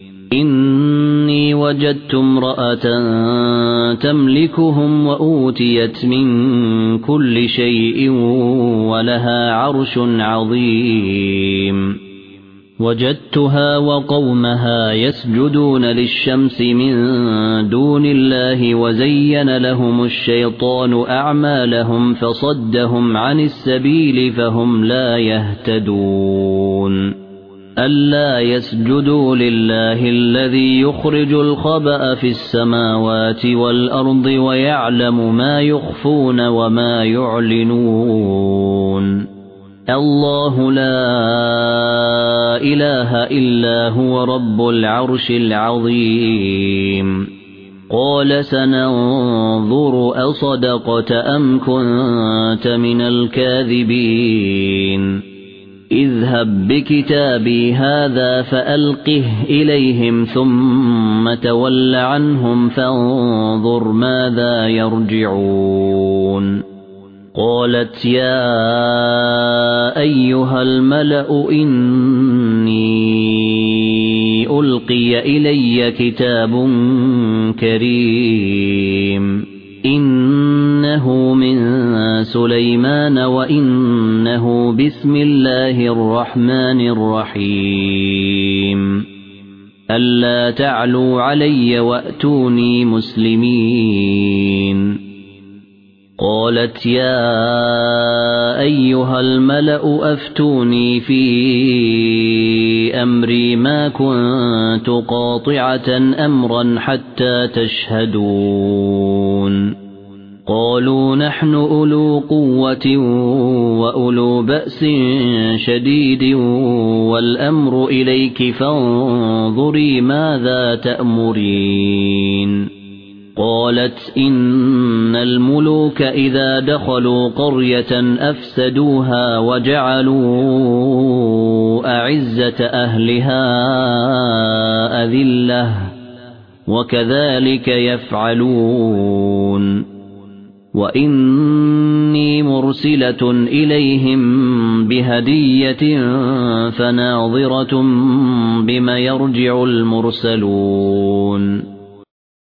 إني وجدت امرأة تملكهم وأوتيت من كل شيء ولها عرش عظيم وجدتها وقومها يسجدون للشمس من دون الله وزين لهم الشيطان أعمالهم فصدهم عن السبيل فهم لا يهتدون ألا يسجدوا لله الذي يخرج الخبأ في السماوات والأرض ويعلم ما يخفون وما يعلنون الله لا إله إلا هو رب العرش العظيم قال سننظر أصدقت أم كنت من الكاذبين اذهب بكتابي هذا فألقه إليهم ثم تول عنهم فانظر ماذا يرجعون قالت يا أيها الملأ إني ألقي إلي كتاب كريم إنه من سليمان وإنه بسم الله الرحمن الرحيم ألا تعلوا علي وأتوني مسلمين قالت يا أيها الملأ أفتوني في أمري ما كنت قاطعة أمرا حتى تشهدون قالوا نحن أولو قوة وأولو بأس شديد والأمر إليك فانظري ماذا تأمرين قالت إن الملوك إذا دخلوا قرية أفسدوها وجعلوا أعزة أهلها أذلة وكذلك يفعلون وإني مرسلة إليهم بهدية فناظرة بما يرجع المرسلون